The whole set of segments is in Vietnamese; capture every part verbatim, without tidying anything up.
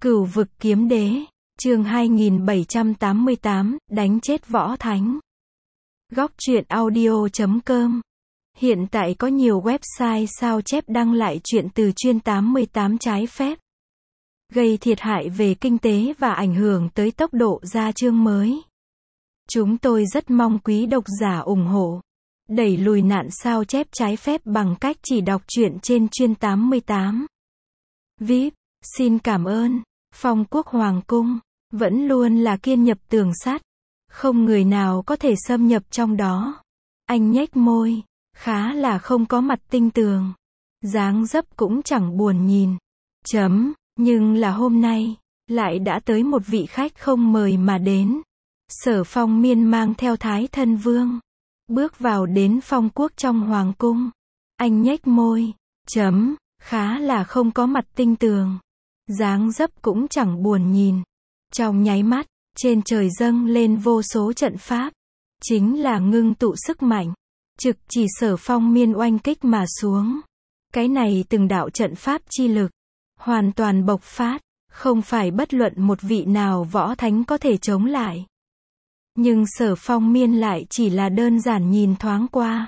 Cửu vực kiếm đế, chương hai nghìn bảy trăm tám mươi tám, đánh chết võ thánh. Góc truyện audio chấm com. Hiện tại có nhiều website sao chép đăng lại truyện từ chuyên tám mươi tám trái phép, gây thiệt hại về kinh tế và ảnh hưởng tới tốc độ ra chương mới. Chúng tôi rất mong quý độc giả ủng hộ, đẩy lùi nạn sao chép trái phép bằng cách chỉ đọc truyện trên chuyên tám mươi tám. vê i pê, xin cảm ơn. Phong quốc hoàng cung, vẫn luôn là kiên nhập tường sắt, không người nào có thể xâm nhập trong đó. Anh nhếch môi, khá là không có mặt tinh tường, dáng dấp cũng chẳng buồn nhìn. Chấm, nhưng là hôm nay, lại đã tới một vị khách không mời mà đến. Sở Phong Miên mang theo Thái Thân Vương, bước vào đến phong quốc trong hoàng cung. Anh nhếch môi, chấm, khá là không có mặt tinh tường, dáng dấp cũng chẳng buồn nhìn. Trong nháy mắt, trên trời dâng lên vô số trận pháp, chính là ngưng tụ sức mạnh, trực chỉ Sở Phong Miên oanh kích mà xuống. Cái này từng đạo trận pháp chi lực, hoàn toàn bộc phát, không phải bất luận một vị nào võ thánh có thể chống lại. Nhưng Sở Phong Miên lại chỉ là đơn giản nhìn thoáng qua.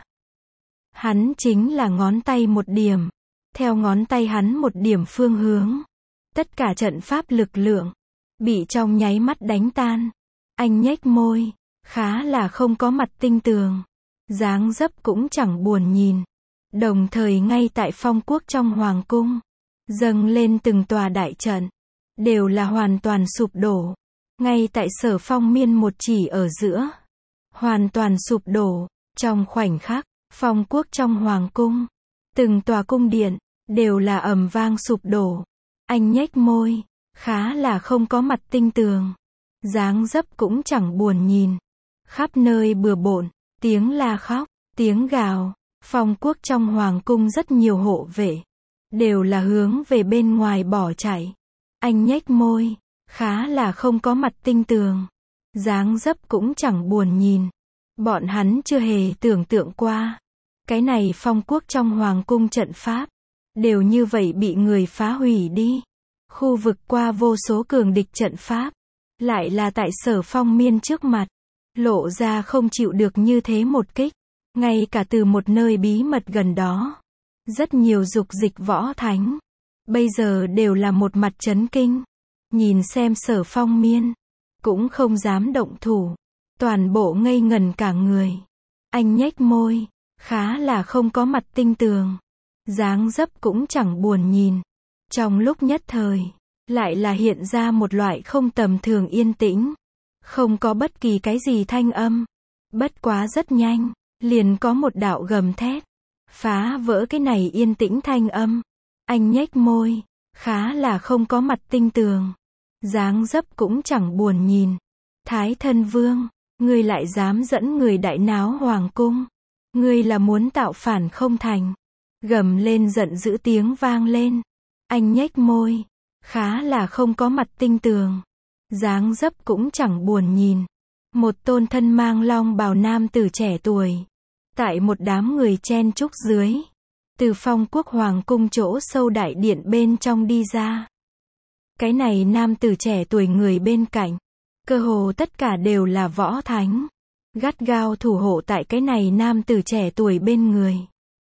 Hắn chính là ngón tay một điểm, theo ngón tay hắn một điểm phương hướng, tất cả trận pháp lực lượng bị trong nháy mắt đánh tan. Anh nhếch môi, khá là không có mặt tinh tường, dáng dấp cũng chẳng buồn nhìn. Đồng thời ngay tại phong quốc trong hoàng cung, dâng lên từng tòa đại trận, đều là hoàn toàn sụp đổ. Ngay tại Sở Phong Miên một chỉ ở giữa, hoàn toàn sụp đổ. Trong khoảnh khắc, phong quốc trong hoàng cung, từng tòa cung điện đều là ầm vang sụp đổ. Anh nhếch môi, khá là không có mặt tinh tường, dáng dấp cũng chẳng buồn nhìn. Khắp nơi bừa bộn, tiếng la khóc, tiếng gào. Phong quốc trong hoàng cung rất nhiều hộ vệ, đều là hướng về bên ngoài bỏ chạy. Anh nhếch môi, khá là không có mặt tinh tường, dáng dấp cũng chẳng buồn nhìn. Bọn hắn chưa hề tưởng tượng qua, cái này phong quốc trong hoàng cung trận pháp, đều như vậy bị người phá hủy đi. Khu vực qua vô số cường địch trận pháp, lại là tại Sở Phong Miên trước mặt, lộ ra không chịu được như thế một kích. Ngay cả từ một nơi bí mật gần đó, rất nhiều dục dịch võ thánh, bây giờ đều là một mặt chấn kinh. Nhìn xem Sở Phong Miên, cũng không dám động thủ, toàn bộ ngây ngần cả người. Anh nhếch môi, khá là không có mặt tinh tường, dáng dấp cũng chẳng buồn nhìn. Trong lúc nhất thời, lại là hiện ra một loại không tầm thường yên tĩnh, không có bất kỳ cái gì thanh âm. Bất quá rất nhanh, liền có một đạo gầm thét, phá vỡ cái này yên tĩnh thanh âm. Anh nhếch môi, khá là không có mặt tinh tường, dáng dấp cũng chẳng buồn nhìn. Thái Thân Vương, ngươi lại dám dẫn người đại náo hoàng cung, ngươi là muốn tạo phản không thành? Gầm lên giận dữ tiếng vang lên. Anh nhếch môi, khá là không có mặt tinh tường, dáng dấp cũng chẳng buồn nhìn. Một tôn thân mang long bào nam tử trẻ tuổi, tại một đám người chen chúc dưới, từ phong quốc hoàng cung chỗ sâu đại điện bên trong đi ra. Cái này nam tử trẻ tuổi người bên cạnh, cơ hồ tất cả đều là võ thánh, gắt gao thủ hộ tại cái này nam tử trẻ tuổi bên người.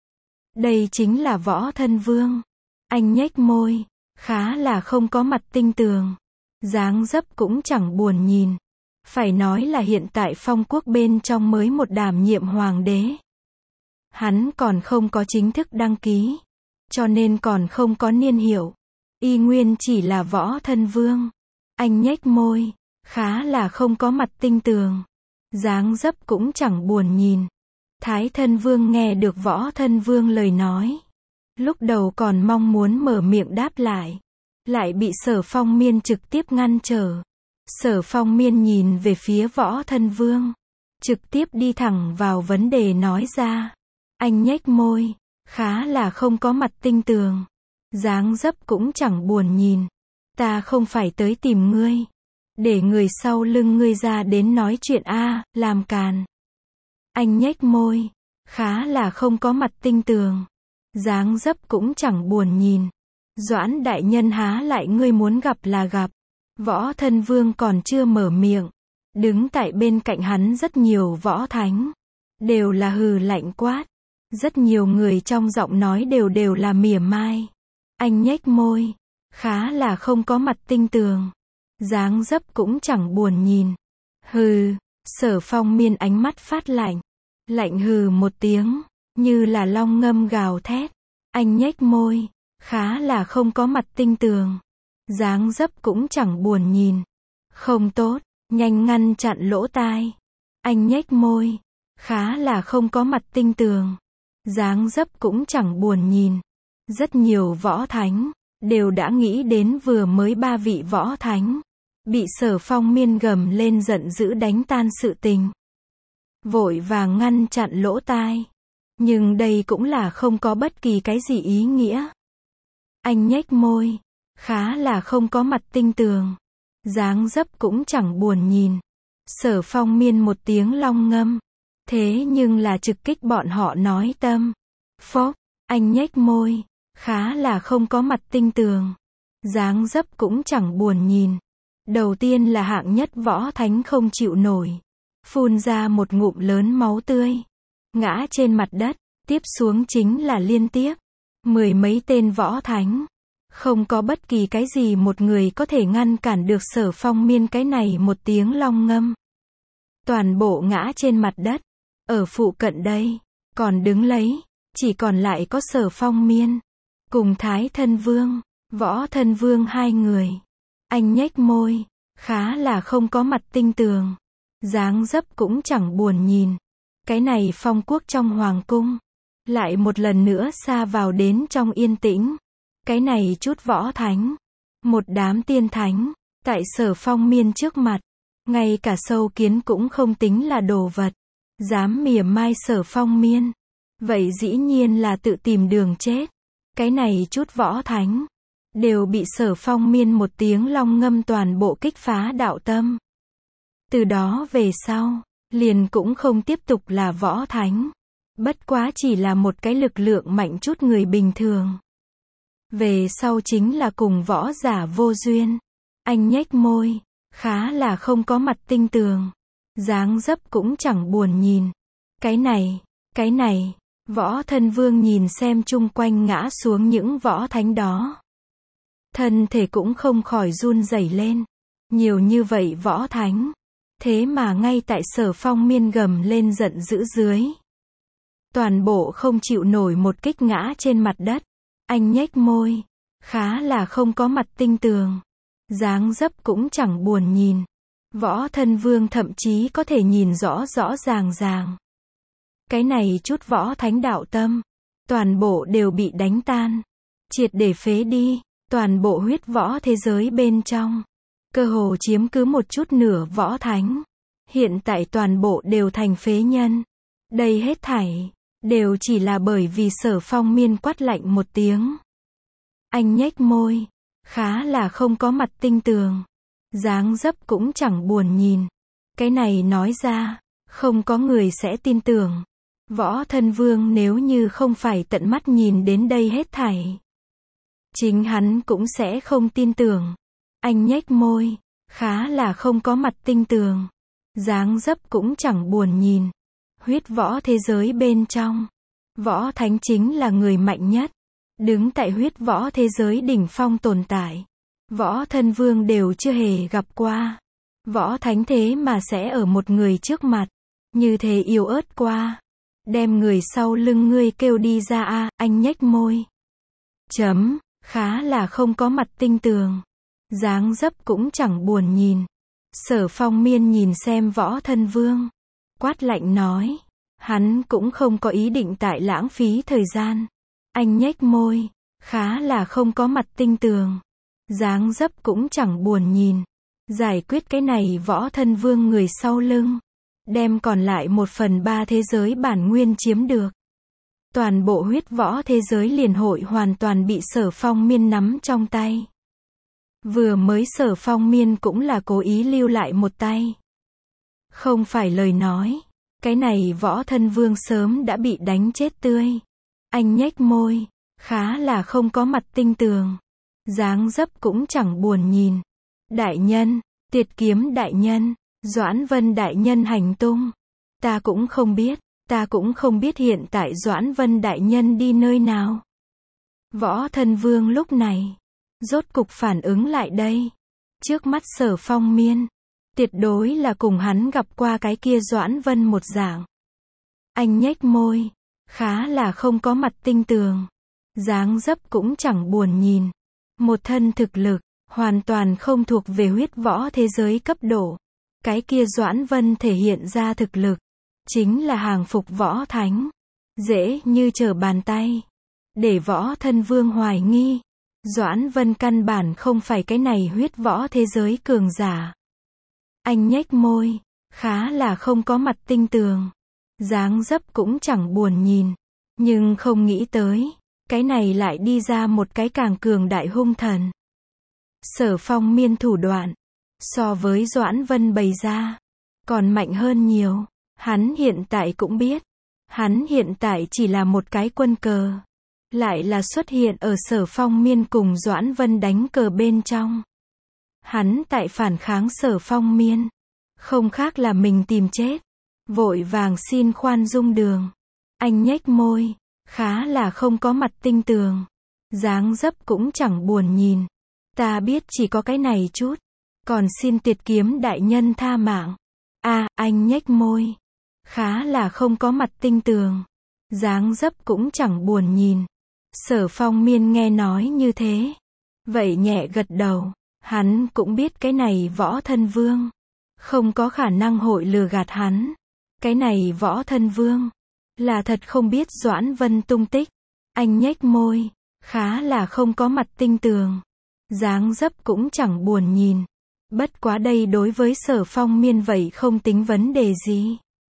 Đây chính là Võ Thân Vương. Anh nhếch môi, khá là không có mặt tinh tường, dáng dấp cũng chẳng buồn nhìn. Phải nói là hiện tại phong quốc bên trong mới một đảm nhiệm hoàng đế. Hắn còn không có chính thức đăng ký, cho nên còn không có niên hiệu, y nguyên chỉ là Võ Thân Vương. Anh nhếch môi, khá là không có mặt tinh tường, dáng dấp cũng chẳng buồn nhìn. Thái Thân Vương nghe được Võ Thân Vương lời nói, lúc đầu còn mong muốn mở miệng đáp lại, lại bị Sở Phong Miên trực tiếp ngăn trở. Sở Phong Miên nhìn về phía Võ Thân Vương, trực tiếp đi thẳng vào vấn đề nói ra. Anh nhếch môi, khá là không có mặt tinh tường, dáng dấp cũng chẳng buồn nhìn. Ta không phải tới tìm ngươi, để người sau lưng ngươi ra đến nói chuyện a, làm càn. Anh nhếch môi, khá là không có mặt tinh tường, dáng dấp cũng chẳng buồn nhìn. Doãn đại nhân há lại ngươi muốn gặp là gặp. Võ Thân Vương còn chưa mở miệng. Đứng tại bên cạnh hắn rất nhiều võ thánh. Đều là hừ lạnh quát. Rất nhiều người trong giọng nói đều đều là mỉa mai. Anh nhếch môi. Khá là không có mặt tinh tường. Dáng dấp cũng chẳng buồn nhìn. Hừ, Sở Phong Miên ánh mắt phát lạnh. Lạnh hừ một tiếng, như là long ngâm gào thét. Anh nhếch môi. Khá là không có mặt tinh tường. Dáng dấp cũng chẳng buồn nhìn. Không tốt, nhanh ngăn chặn lỗ tai. Anh nhếch môi. Khá là không có mặt tinh tường. Dáng dấp cũng chẳng buồn nhìn. Rất nhiều võ thánh đều đã nghĩ đến vừa mới ba vị võ thánh bị Sở Phong Miên gầm lên giận dữ đánh tan sự tình. Vội vàng ngăn chặn lỗ tai. Nhưng đây cũng là không có bất kỳ cái gì ý nghĩa. Anh nhếch môi. Khá là không có mặt tinh tường. Dáng dấp cũng chẳng buồn nhìn. Sở Phong Miên một tiếng long ngâm. Thế nhưng là trực kích bọn họ nói tâm. Phốc, anh nhếch môi. Khá là không có mặt tinh tường. Dáng dấp cũng chẳng buồn nhìn. Đầu tiên là hạng nhất võ thánh không chịu nổi. Phun ra một ngụm lớn máu tươi. Ngã trên mặt đất. Tiếp xuống chính là liên tiếp. Mười mấy tên võ thánh. Không có bất kỳ cái gì một người có thể ngăn cản được Sở Phong Miên cái này một tiếng long ngâm. Toàn bộ ngã trên mặt đất. Ở phụ cận đây. Còn đứng lấy. Chỉ còn lại có Sở Phong Miên. Cùng Thái Thân Vương. Võ Thân Vương hai người. Anh nhếch môi. Khá là không có mặt tinh tường. Dáng dấp cũng chẳng buồn nhìn. Cái này phong quốc trong hoàng cung. Lại một lần nữa xa vào đến trong yên tĩnh. Cái này chút võ thánh. Một đám tiên thánh. Tại Sở Phong Miên trước mặt. Ngay cả sâu kiến cũng không tính là đồ vật. Dám mỉa mai Sở Phong Miên. Vậy dĩ nhiên là tự tìm đường chết. Cái này chút võ thánh. Đều bị Sở Phong Miên một tiếng long ngâm toàn bộ kích phá đạo tâm. Từ đó về sau. Liền cũng không tiếp tục là võ thánh. Bất quá chỉ là một cái lực lượng mạnh chút người bình thường. Về sau chính là cùng võ giả vô duyên. Anh nhếch môi. Khá là không có mặt tinh tường. Dáng dấp cũng chẳng buồn nhìn. Cái này, cái này. Võ Thân Vương nhìn xem chung quanh ngã xuống những võ thánh đó. Thân thể cũng không khỏi run rẩy lên. Nhiều như vậy võ thánh. Thế mà ngay tại Sở Phong Miên gầm lên giận dữ dưới. Toàn bộ không chịu nổi một kích ngã trên mặt đất. Anh nhếch môi. Khá là không có mặt tinh tường. Dáng dấp cũng chẳng buồn nhìn. Võ Thân Vương thậm chí có thể nhìn rõ rõ ràng ràng. Cái này chút võ thánh đạo tâm. Toàn bộ đều bị đánh tan. Triệt để phế đi. Toàn bộ huyết võ thế giới bên trong. Cơ hồ chiếm cứ một chút nửa võ thánh. Hiện tại toàn bộ đều thành phế nhân. Đây hết thảy. Đều chỉ là bởi vì Sở Phong Miên quát lạnh một tiếng. Anh nhếch môi. Khá là không có mặt tinh tường. Dáng dấp cũng chẳng buồn nhìn. Cái này nói ra. Không có người sẽ tin tưởng. Võ Thân Vương nếu như không phải tận mắt nhìn đến đây hết thảy. Chính hắn cũng sẽ không tin tưởng. Anh nhếch môi. Khá là không có mặt tinh tường. Dáng dấp cũng chẳng buồn nhìn. Huyết võ thế giới bên trong. Võ thánh chính là người mạnh nhất. Đứng tại huyết võ thế giới đỉnh phong tồn tại. Võ Thân Vương đều chưa hề gặp qua. Võ thánh thế mà sẽ ở một người trước mặt. Như thế yếu ớt qua. Đem người sau lưng ngươi kêu đi ra a. Anh nhếch môi. Chấm. Khá là không có mặt tinh tường. Dáng dấp cũng chẳng buồn nhìn. Sở Phong Miên nhìn xem Võ Thân Vương. Quát lạnh nói. Hắn cũng không có ý định tại lãng phí thời gian. Anh nhếch môi. Khá là không có mặt tinh tường. Dáng dấp cũng chẳng buồn nhìn. Giải quyết cái này Võ Thân Vương người sau lưng. Đem còn lại một phần ba thế giới bản nguyên chiếm được. Toàn bộ huyết võ thế giới liền hội hoàn toàn bị Sở Phong Miên nắm trong tay. Vừa mới Sở Phong Miên cũng là cố ý lưu lại một tay. Không phải lời nói. Cái này Võ Thân Vương sớm đã bị đánh chết tươi. Anh nhếch môi. Khá là không có mặt tinh tường. dáng dấp cũng chẳng buồn nhìn. Đại nhân, Tiệt Kiếm đại nhân, Doãn Vân đại nhân hành tung. Ta cũng không biết, ta cũng không biết hiện tại Doãn Vân đại nhân đi nơi nào. Võ Thân Vương lúc này, rốt cục phản ứng lại đây. Trước mắt Sở Phong Miên, tuyệt đối là cùng hắn gặp qua cái kia Doãn Vân một dạng. Anh nhếch môi, khá là không có mặt tinh tường. Dáng dấp cũng chẳng buồn nhìn. Một thân thực lực, hoàn toàn không thuộc về huyết võ thế giới cấp độ. Cái kia Doãn Vân thể hiện ra thực lực, chính là hàng phục võ thánh. Dễ như trở bàn tay. Để Võ Thân Vương hoài nghi. Doãn Vân căn bản không phải cái này huyết võ thế giới cường giả. Anh nhếch môi, khá là không có mặt tinh tường. Dáng dấp cũng chẳng buồn nhìn. Nhưng không nghĩ tới, cái này lại đi ra một cái càng cường đại hung thần. Sở Phong Miên thủ đoạn, so với Doãn Vân bày ra, còn mạnh hơn nhiều. Hắn hiện tại cũng biết, hắn hiện tại chỉ là một cái quân cờ. Lại là xuất hiện ở Sở Phong Miên cùng Doãn Vân đánh cờ bên trong. Hắn tại phản kháng Sở Phong Miên, không khác là mình tìm chết. Vội vàng xin khoan dung đường. Anh nhếch môi, khá là không có mặt tinh tường. Dáng dấp cũng chẳng buồn nhìn. Ta biết chỉ có cái này chút. Còn xin Tiệt Kiếm đại nhân tha mạng. A, à, anh nhếch môi, khá là không có mặt tinh tường. Dáng dấp cũng chẳng buồn nhìn. Sở Phong Miên nghe nói như thế, vậy nhẹ gật đầu. Hắn cũng biết cái này Võ Thân Vương không có khả năng hội lừa gạt hắn. Cái này Võ Thân Vương là thật không biết Doãn Vân tung tích. Anh nhếch môi, khá là không có mặt tinh tường. Dáng dấp cũng chẳng buồn nhìn. Bất quá đây đối với Sở Phong Miên vậy không tính vấn đề gì.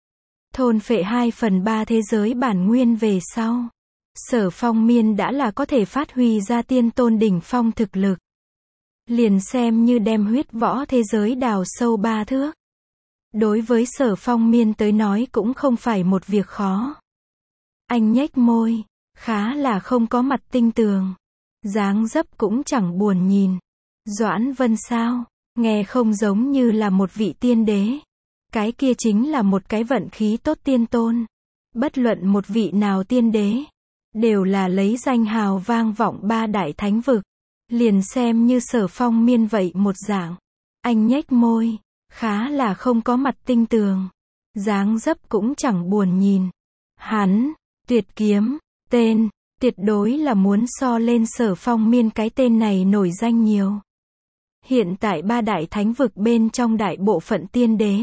Thôn phệ hai phần ba thế giới bản nguyên về sau, Sở Phong Miên đã là có thể phát huy ra tiên tôn đỉnh phong thực lực. Liền xem như đem huyết võ thế giới đào sâu ba thước. Đối với Sở Phong Miên tới nói cũng không phải một việc khó. Anh nhếch môi, khá là không có mặt tinh tường. Dáng dấp cũng chẳng buồn nhìn. Doãn Vân sao, nghe không giống như là một vị tiên đế. Cái kia chính là một cái vận khí tốt tiên tôn. Bất luận một vị nào tiên đế, đều là lấy danh hào vang vọng ba đại thánh vực. Liền xem như Sở Phong Miên vậy một dạng. Anh nhếch môi, khá là không có mặt tinh tường. Dáng dấp cũng chẳng buồn nhìn. Hắn, Tuyệt Kiếm, tên, tuyệt đối là muốn so lên Sở Phong Miên cái tên này nổi danh nhiều. Hiện tại ba đại thánh vực bên trong đại bộ phận tiên đế,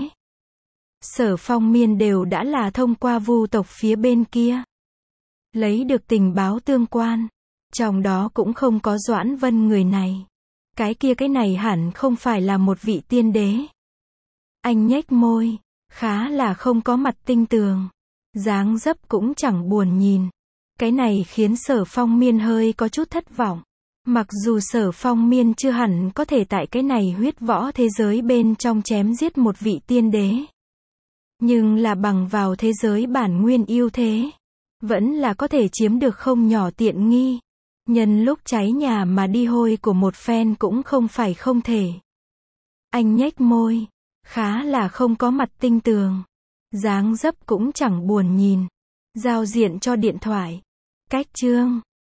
Sở Phong Miên đều đã là thông qua vu tộc phía bên kia lấy được tình báo tương quan. Trong đó cũng không có Doãn Vân người này. Cái kia cái này hẳn không phải là một vị tiên đế. Anh nhếch môi, khá là không có mặt tinh tường. Dáng dấp cũng chẳng buồn nhìn. Cái này khiến Sở Phong Miên hơi có chút thất vọng. Mặc dù Sở Phong Miên chưa hẳn có thể tại cái này huyết võ thế giới bên trong chém giết một vị tiên đế. Nhưng là bằng vào thế giới bản nguyên ưu thế, vẫn là có thể chiếm được không nhỏ tiện nghi. Nhân lúc cháy nhà mà đi hôi của một phen cũng không phải không thể. Anh nhếch môi, khá là không có mặt tinh tường. Dáng dấp cũng chẳng buồn nhìn. Giao diện cho điện thoại. Cách chương